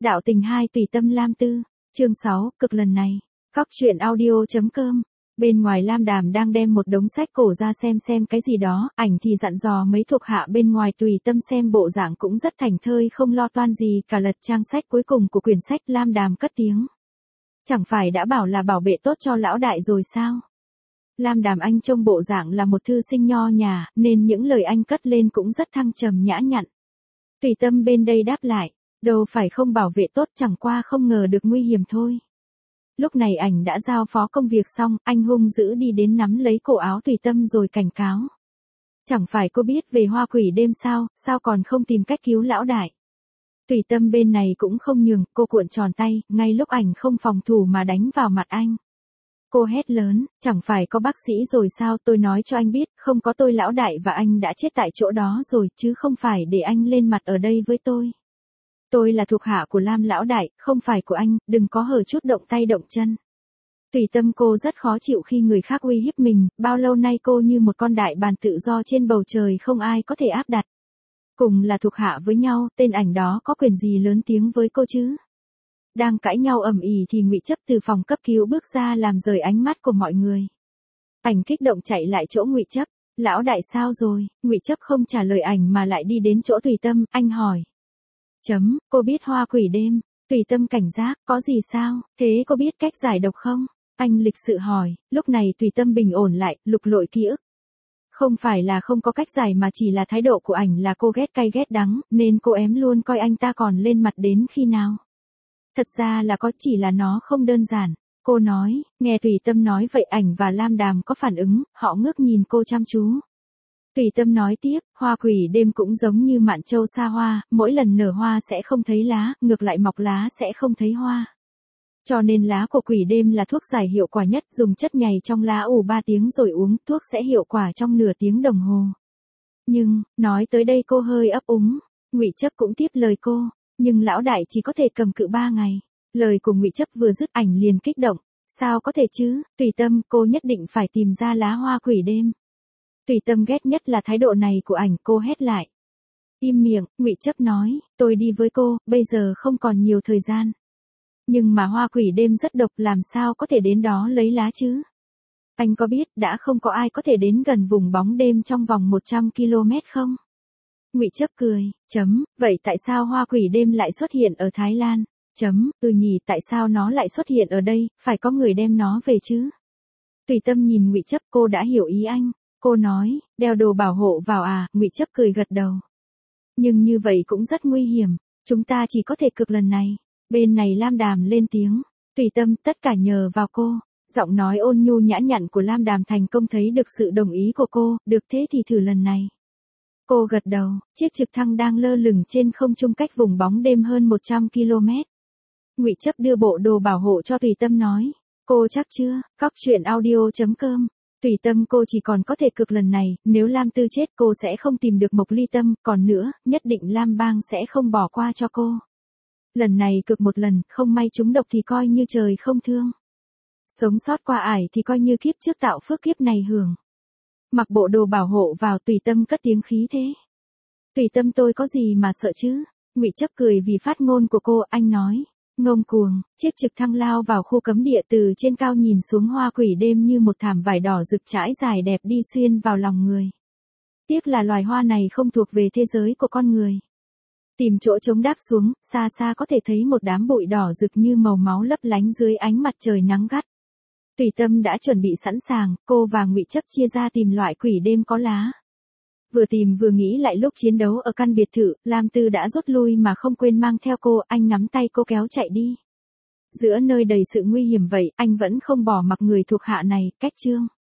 Đạo tình 2 tùy tâm Lam Tư, chương 6, cực lần này. Cóc truyện audio.com. Bên ngoài Lam Đàm đang đem một đống sách cổ ra xem cái gì đó, ảnh thì dặn dò mấy thuộc hạ bên ngoài tùy tâm xem bộ dạng cũng rất thảnh thơi không lo toan gì cả. Lật trang sách cuối cùng của quyển sách, Lam Đàm cất tiếng. Chẳng phải đã bảo là bảo vệ tốt cho lão đại rồi sao? Lam Đàm anh trông bộ dạng là một thư sinh nho nhã, nên những lời anh cất lên cũng rất thăng trầm nhã nhặn. Tùy tâm bên đây đáp lại, đâu phải không bảo vệ tốt, chẳng qua không ngờ được nguy hiểm thôi. Lúc này ảnh đã giao phó công việc xong, anh hung dữ đi đến nắm lấy cổ áo tùy tâm rồi cảnh cáo. Chẳng phải cô biết về hoa quỷ đêm sao còn không tìm cách cứu lão đại? Tùy tâm bên này cũng không nhường, cô cuộn tròn tay, ngay lúc ảnh không phòng thủ mà đánh vào mặt anh. Cô hét lớn, chẳng phải có bác sĩ rồi sao, tôi nói cho anh biết, không có tôi lão đại và anh đã chết tại chỗ đó rồi, chứ không phải để anh lên mặt ở đây với tôi. Tôi là thuộc hạ của Lam lão đại, không phải của anh, đừng có hở chút động tay động chân. Tùy tâm cô rất khó chịu khi người khác uy hiếp mình, bao lâu nay cô như một con đại bàng tự do trên bầu trời không ai có thể áp đặt. Cùng là thuộc hạ với nhau, tên ảnh đó có quyền gì lớn tiếng với cô chứ? Đang cãi nhau ầm ĩ thì Ngụy Chấp từ phòng cấp cứu bước ra làm rời ánh mắt của mọi người. Ảnh kích động chạy lại chỗ Ngụy Chấp, lão đại sao rồi? Ngụy Chấp không trả lời ảnh mà lại đi đến chỗ tùy tâm, anh hỏi. Cô biết hoa quỷ đêm? Tùy tâm cảnh giác, có gì sao? Thế cô biết cách giải độc không? Anh lịch sự hỏi. Lúc này tùy tâm bình ổn lại, lục lọi ký ức. Không phải là không có cách giải mà chỉ là thái độ của ảnh là cô ghét cay ghét đắng, nên cô ém luôn coi anh ta còn lên mặt đến khi nào. Thật ra là có, chỉ là nó không đơn giản. Cô nói, nghe tùy tâm nói vậy ảnh và Lam Đàm có phản ứng, họ ngước nhìn cô chăm chú. Tùy tâm nói tiếp, hoa quỷ đêm cũng giống như mạn châu xa hoa, mỗi lần nở hoa sẽ không thấy lá, ngược lại mọc lá sẽ không thấy hoa. Cho nên lá của quỷ đêm là thuốc giải hiệu quả nhất, dùng chất nhầy trong lá ủ 3 tiếng rồi uống, thuốc sẽ hiệu quả trong nửa tiếng đồng hồ. Nhưng, nói tới đây cô hơi ấp úng, Ngụy Chấp cũng tiếp lời cô, nhưng lão đại chỉ có thể cầm cự 3 ngày. Lời của Ngụy Chấp vừa dứt ảnh liền kích động, sao có thể chứ, tùy tâm, cô nhất định phải tìm ra lá hoa quỷ đêm. Tùy tâm ghét nhất là thái độ này của ảnh, cô hét lại. Im miệng, Ngụy Chấp nói, tôi đi với cô, bây giờ không còn nhiều thời gian. Nhưng mà hoa quỷ đêm rất độc, làm sao có thể đến đó lấy lá chứ? Anh có biết đã không có ai có thể đến gần vùng bóng đêm trong vòng 100 km không? Ngụy Chấp cười, vậy tại sao hoa quỷ đêm lại xuất hiện ở Thái Lan? Nhỉ, tại sao nó lại xuất hiện ở đây, phải có người đem nó về chứ? Tùy tâm nhìn Ngụy Chấp, cô đã hiểu ý anh. Cô nói, đeo đồ bảo hộ vào à? Ngụy Chấp cười gật đầu. Nhưng như vậy cũng rất nguy hiểm, chúng ta chỉ có thể cực lần này. Bên này Lam Đàm lên tiếng, tùy tâm, tất cả nhờ vào cô. Giọng nói ôn nhu nhã nhặn của Lam Đàm thành công thấy được sự đồng ý của cô, được thế thì thử lần này. Cô gật đầu, chiếc trực thăng đang lơ lửng trên không trung cách vùng bóng đêm hơn 100 km. Ngụy Chấp đưa bộ đồ bảo hộ cho tùy tâm nói, cô chắc chưa? Cóc truyện audio.com. Tùy tâm, cô chỉ còn có thể cực lần này, nếu Lam Tư chết cô sẽ không tìm được Mộc Ly Tâm, còn nữa, nhất định Lam Bang sẽ không bỏ qua cho cô. Lần này cực một lần, không may trúng độc thì coi như trời không thương. Sống sót qua ải thì coi như kiếp trước tạo phước kiếp này hưởng. Mặc bộ đồ bảo hộ vào, tùy tâm cất tiếng khí thế. Tùy tâm, tôi có gì mà sợ chứ? Ngụy Chấp cười vì phát ngôn của cô, anh nói. Ngông cuồng, chiếc trực thăng lao vào khu cấm địa, từ trên cao nhìn xuống hoa quỷ đêm như một thảm vải đỏ rực trải dài đẹp đi xuyên vào lòng người. Tiếc là loài hoa này không thuộc về thế giới của con người. Tìm chỗ trống đáp xuống, xa xa có thể thấy một đám bụi đỏ rực như màu máu lấp lánh dưới ánh mặt trời nắng gắt. Tùy tâm đã chuẩn bị sẵn sàng, cô và Ngụy Chấp chia ra tìm loại quỷ đêm có lá. Vừa tìm vừa nghĩ lại lúc chiến đấu ở căn biệt thự, Lam Tư đã rút lui mà không quên mang theo cô, anh nắm tay cô kéo chạy đi. Giữa nơi đầy sự nguy hiểm vậy, anh vẫn không bỏ mặc người thuộc hạ này, cách chương.